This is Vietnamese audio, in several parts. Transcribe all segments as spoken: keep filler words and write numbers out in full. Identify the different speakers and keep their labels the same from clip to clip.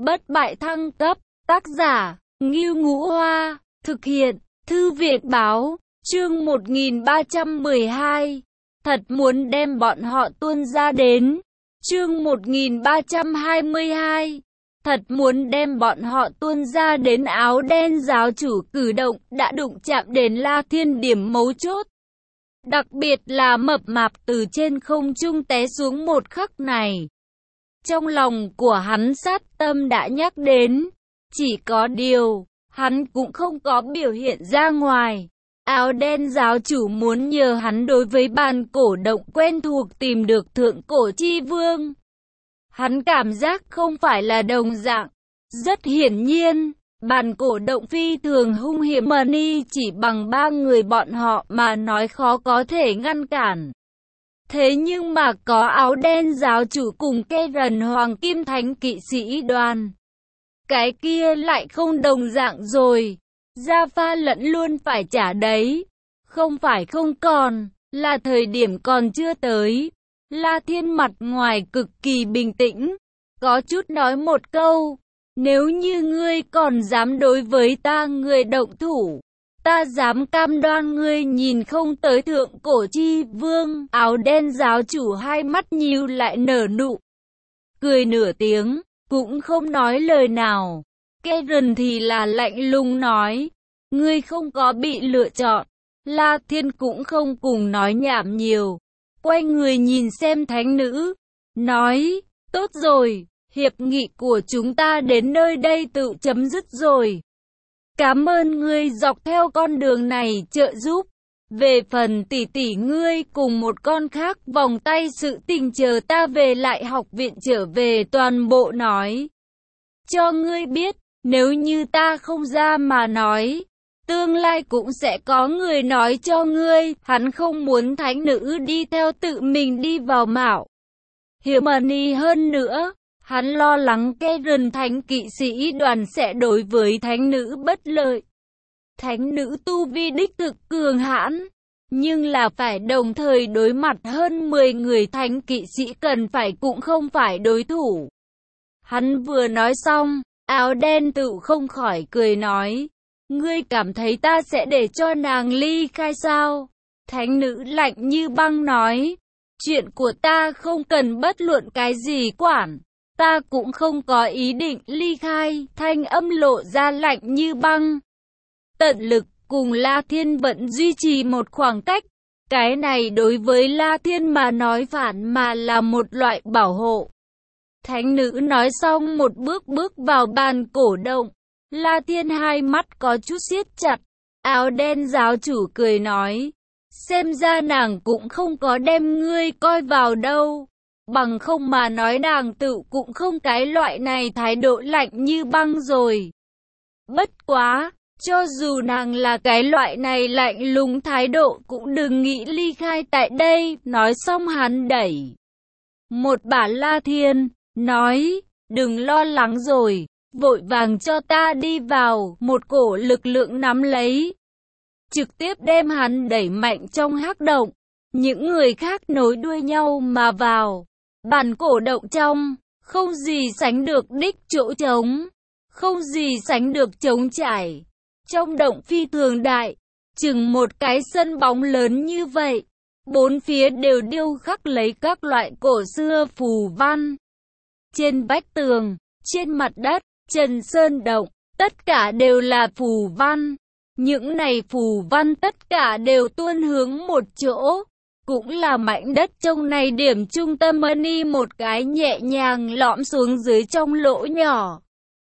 Speaker 1: bất bại thăng cấp, tác giả, Ngưu Ngũ Hoa, thực hiện, Thư viện báo, chương một nghìn ba trăm mười hai, thật muốn đem bọn họ tuôn ra đến, chương một nghìn ba trăm hai mươi hai, thật muốn đem bọn họ tuôn ra đến. Áo đen giáo chủ cử động đã đụng chạm đến La Thiên điểm mấu chốt. Đặc biệt là mập mạp từ trên không trung té xuống một khắc này. Trong lòng của hắn sát tâm đã nhắc đến, chỉ có điều, hắn cũng không có biểu hiện ra ngoài. Áo đen giáo chủ muốn nhờ hắn đối với bàn cổ động quen thuộc tìm được thượng cổ chi vương. Hắn cảm giác không phải là đồng dạng. Rất hiển nhiên, bàn cổ động phi thường hung hiểm, Money chỉ bằng ba người bọn họ mà nói khó có thể ngăn cản. Thế nhưng mà có áo đen giáo chủ cùng Keren Hoàng Kim Thánh kỵ sĩ đoàn. Cái kia lại không đồng dạng rồi. Gia Pha lẫn luôn phải trả đấy. Không phải không còn, là thời điểm còn chưa tới. La Thiên mặt ngoài cực kỳ bình tĩnh, có chút nói một câu. Nếu như ngươi còn dám đối với ta người động thủ, ta dám cam đoan ngươi nhìn không tới thượng cổ chi vương. Áo đen giáo chủ hai mắt nhíu lại nở nụ cười nửa tiếng, cũng không nói lời nào. Keren thì là lạnh lùng nói, ngươi không có bị lựa chọn. La Thiên cũng không cùng nói nhảm nhiều, quay người nhìn xem thánh nữ, nói, tốt rồi, hiệp nghị của chúng ta đến nơi đây tự chấm dứt rồi. Cảm ơn ngươi dọc theo con đường này trợ giúp. Về phần tỷ tỷ ngươi cùng một con khác vòng tay sự tình chờ ta về lại học viện trở về toàn bộ nói cho ngươi biết, nếu như ta không ra mà nói, tương lai cũng sẽ có người nói cho ngươi. Hắn không muốn thánh nữ đi theo tự mình đi vào mạo hiểm hơn nữa. Hắn lo lắng Keren thánh kỵ sĩ đoàn sẽ đối với thánh nữ bất lợi. Thánh nữ tu vi đích thực cường hãn, nhưng là phải đồng thời đối mặt hơn mười người thánh kỵ sĩ, cần phải cũng không phải đối thủ. Hắn vừa nói xong, áo đen tự không khỏi cười nói, ngươi cảm thấy ta sẽ để cho nàng ly khai sao? Thánh nữ lạnh như băng nói, chuyện của ta không cần bất luận cái gì quản. Ta cũng không có ý định ly khai. Thanh âm lộ ra lạnh như băng. Tận lực cùng La Thiên vẫn duy trì một khoảng cách. Cái này đối với La Thiên mà nói phản mà là một loại bảo hộ. Thánh nữ nói xong một bước bước vào bàn cổ động. La Thiên hai mắt có chút siết chặt. Áo đen giáo chủ cười nói, xem ra nàng cũng không có đem ngươi coi vào đâu. Bằng không mà nói nàng tự cũng không cái loại này thái độ lạnh như băng rồi. Bất quá, cho dù nàng là cái loại này lạnh lùng thái độ cũng đừng nghĩ ly khai tại đây. Nói xong hắn đẩy một bả La Thiên, nói, đừng lo lắng rồi, vội vàng cho ta đi vào. Một cổ lực lượng nắm lấy, trực tiếp đem hắn đẩy mạnh trong hắc động. Những người khác nối đuôi nhau mà vào. Bàn cổ động trong, không gì sánh được đích chỗ trống, không gì sánh được trống trải. Trong động phi thường đại, chừng một cái sân bóng lớn như vậy, bốn phía đều điêu khắc lấy các loại cổ xưa phù văn. Trên vách tường, trên mặt đất, trần sơn động, tất cả đều là phù văn. Những này phù văn tất cả đều tuôn hướng một chỗ. Cũng là mảnh đất trong này điểm trung tâm. Money một cái nhẹ nhàng lõm xuống dưới trong lỗ nhỏ.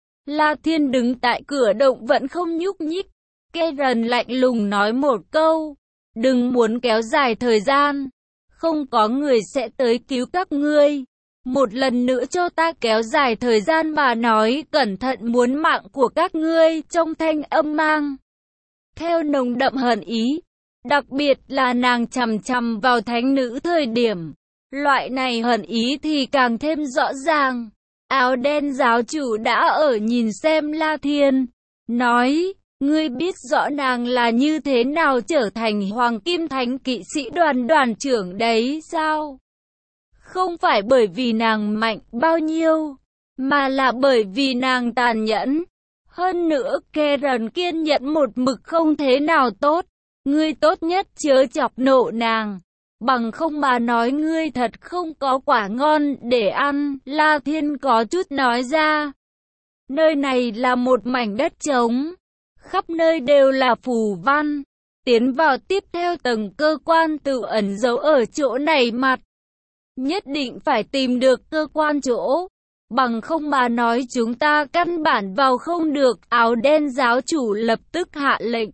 Speaker 1: La Thiên đứng tại cửa động vẫn không nhúc nhích. Keren lạnh lùng nói một câu, đừng muốn kéo dài thời gian, không có người sẽ tới cứu các ngươi. Một lần nữa cho ta kéo dài thời gian mà nói, cẩn thận muốn mạng của các ngươi. Trong thanh âm mang theo nồng đậm hận ý. Đặc biệt là nàng chằm chằm vào thánh nữ thời điểm, loại này hận ý thì càng thêm rõ ràng. Áo đen giáo chủ đã ở nhìn xem La Thiên, nói, ngươi biết rõ nàng là như thế nào trở thành Hoàng Kim Thánh kỵ sĩ đoàn đoàn trưởng đấy sao? Không phải bởi vì nàng mạnh bao nhiêu, mà là bởi vì nàng tàn nhẫn. Hơn nữa Karen kiên nhẫn một mực không thế nào tốt. Ngươi tốt nhất chớ chọc nộ nàng. Bằng không bà nói ngươi thật không có quả ngon để ăn. La Thiên có chút nói ra. Nơi này là một mảnh đất trống. Khắp nơi đều là phù văn. Tiến vào tiếp theo tầng cơ quan tự ẩn giấu ở chỗ này mặt. Nhất định phải tìm được cơ quan chỗ. Bằng không bà nói chúng ta căn bản vào không được. Áo đen giáo chủ lập tức hạ lệnh.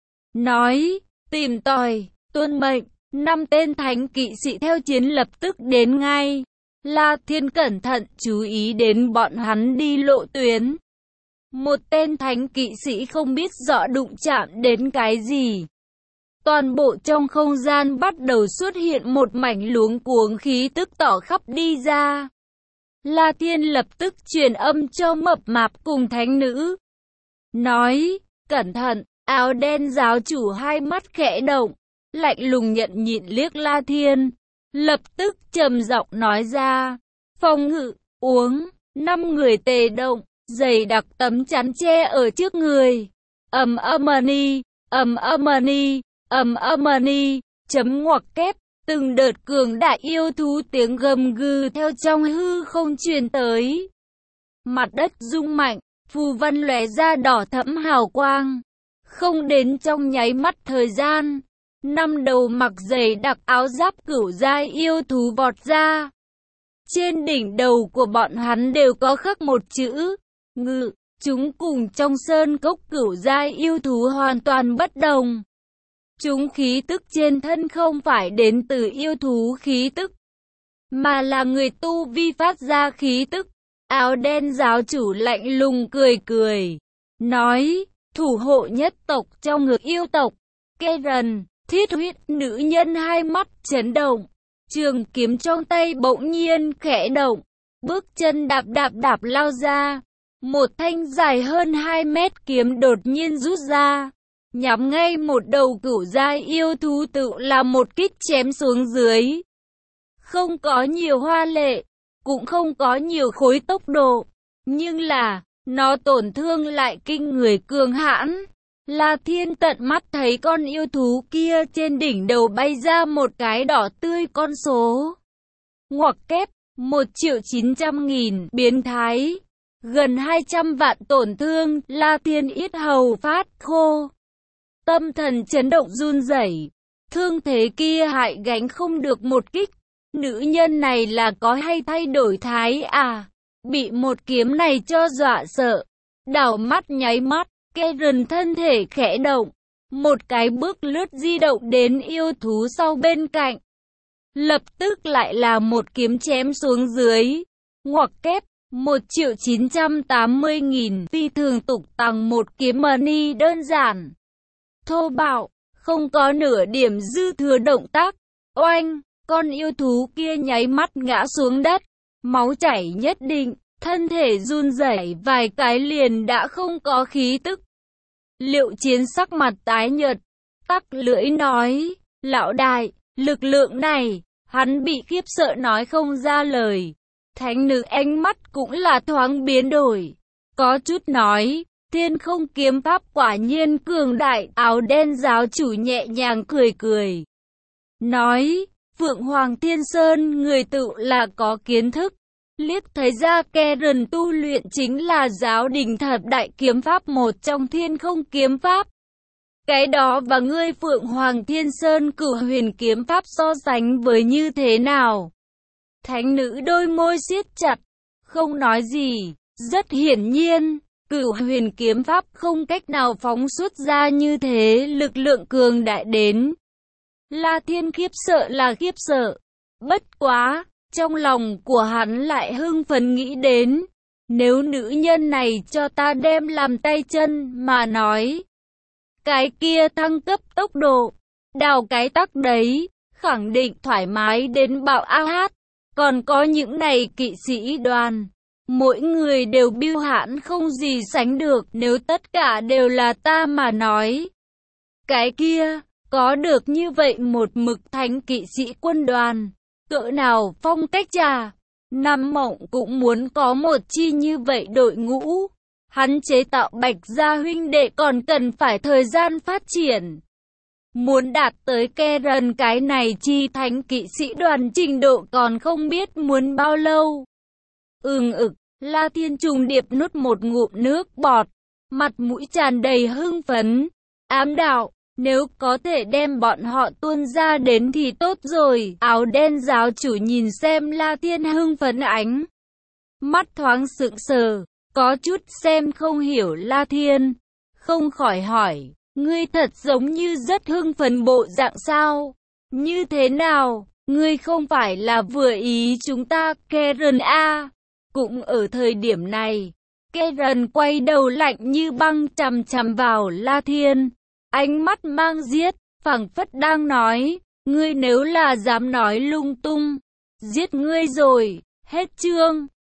Speaker 1: Nói, tìm tòi, tuân mệnh. Năm tên thánh kỵ sĩ theo chiến lập tức đến ngay. La Thiên cẩn thận chú ý đến bọn hắn đi lộ tuyến. Một tên thánh kỵ sĩ không biết rõ đụng chạm đến cái gì. Toàn bộ trong không gian bắt đầu xuất hiện một mảnh luống cuống khí tức tỏ khắp đi ra. La Thiên lập tức truyền âm cho mập mạp cùng thánh nữ. Nói, cẩn thận, áo đen giáo chủ hai mắt khẽ động, lạnh lùng nhận nhịn liếc La Thiên. Lập tức trầm giọng nói ra, phòng ngự, uống, năm người tề động, dày đặc tấm chắn che ở trước người. Ầm âm-ni, ầm âm-ni, ầm âm-ni, chấm ngoặc kép. Từng đợt cường đại yêu thú tiếng gầm gừ theo trong hư không truyền tới. Mặt đất rung mạnh, phù văn lóe ra đỏ thẫm hào quang. Không đến trong nháy mắt thời gian, năm đầu mặc dày đặc áo giáp cửu giai yêu thú vọt ra. Trên đỉnh đầu của bọn hắn đều có khắc một chữ ngự. Chúng cùng trong sơn cốc cửu giai yêu thú hoàn toàn bất đồng. Chúng khí tức trên thân không phải đến từ yêu thú khí tức, mà là người tu vi phát ra khí tức. Áo đen giáo chủ lạnh lùng cười cười, nói, thủ hộ nhất tộc trong ngược yêu tộc. Karen, thiết huyết nữ nhân hai mắt chấn động, trường kiếm trong tay bỗng nhiên khẽ động, bước chân đạp đạp đạp lao ra. Một thanh dài hơn hai mét kiếm đột nhiên rút ra, nhắm ngay một đầu cửu giai yêu thú tự là một kích chém xuống dưới. Không có nhiều hoa lệ, cũng không có nhiều khối tốc độ, nhưng là, nó tổn thương lại kinh người cường hãn. La Thiên tận mắt thấy con yêu thú kia trên đỉnh đầu bay ra một cái đỏ tươi con số. Ngoặc kép, một triệu chín trăm nghìn, biến thái. Gần hai trăm vạn tổn thương, La Thiên yết hầu phát khô. Tâm thần chấn động run rẩy. Thương thế kia hại gánh không được một kích. Nữ nhân này là có hay thay đổi thái à? Bị một kiếm này cho dọa sợ. Đảo mắt nháy mắt, Karen thân thể khẽ động. Một cái bước lướt di động đến yêu thú sau bên cạnh. Lập tức lại là một kiếm chém xuống dưới. Ngoặc kép, một triệu chín trăm tám mươi nghìn, phi thường tục tằng một kiếm money đơn giản. Thô bạo, không có nửa điểm dư thừa động tác. Oanh, con yêu thú kia nháy mắt ngã xuống đất, máu chảy nhất định, thân thể run rẩy vài cái liền đã không có khí tức. Liệu Chiến sắc mặt tái nhợt, tắc lưỡi nói, lão đại, lực lượng này, hắn bị khiếp sợ nói không ra lời. Thánh nữ ánh mắt cũng là thoáng biến đổi, có chút nói, thiên không kiếm pháp quả nhiên cường đại. Áo đen giáo chủ nhẹ nhàng cười cười, nói, Phượng Hoàng Thiên Sơn người tự là có kiến thức. Liếc thấy ra Karen tu luyện chính là giáo đình thập đại kiếm pháp một trong thiên không kiếm pháp. Cái đó và ngươi Phượng Hoàng Thiên Sơn cửu huyền kiếm pháp so sánh với như thế nào? Thánh nữ đôi môi siết chặt, không nói gì. Rất hiển nhiên, cửu huyền kiếm pháp không cách nào phóng xuất ra như thế lực lượng cường đại đến. La Thiên khiếp sợ là khiếp sợ. Bất quá, trong lòng của hắn lại hưng phấn nghĩ đến, nếu nữ nhân này cho ta đem làm tay chân mà nói, cái kia thăng cấp tốc độ, đào cái tắc đấy, khẳng định thoải mái đến bạo a hát. Còn có những này kỵ sĩ đoàn, mỗi người đều biêu hãn không gì sánh được. Nếu tất cả đều là ta mà nói, cái kia, có được như vậy một mực thánh kỵ sĩ quân đoàn, cỡ nào phong cách trà. Nam Mộng cũng muốn có một chi như vậy đội ngũ. Hắn chế tạo Bạch Gia huynh đệ còn cần phải thời gian phát triển. Muốn đạt tới Keren cái này chi thánh kỵ sĩ đoàn trình độ còn không biết muốn bao lâu. Ừm ực, La Thiên trùng điệp nuốt một ngụm nước bọt, mặt mũi tràn đầy hưng phấn. Ám đạo, nếu có thể đem bọn họ tuôn ra đến thì tốt rồi. Áo đen giáo chủ nhìn xem La Thiên hưng phấn ánh. Mắt thoáng sững sờ, có chút xem không hiểu La Thiên. Không khỏi hỏi, ngươi thật giống như rất hưng phấn bộ dạng sao? Như thế nào? Ngươi không phải là vừa ý chúng ta, Keren a? Cũng ở thời điểm này, Keren quay đầu lạnh như băng chằm chằm vào La Thiên. Ánh mắt mang giết, phảng phất đang nói, ngươi nếu là dám nói lung tung, giết ngươi rồi, hết chương.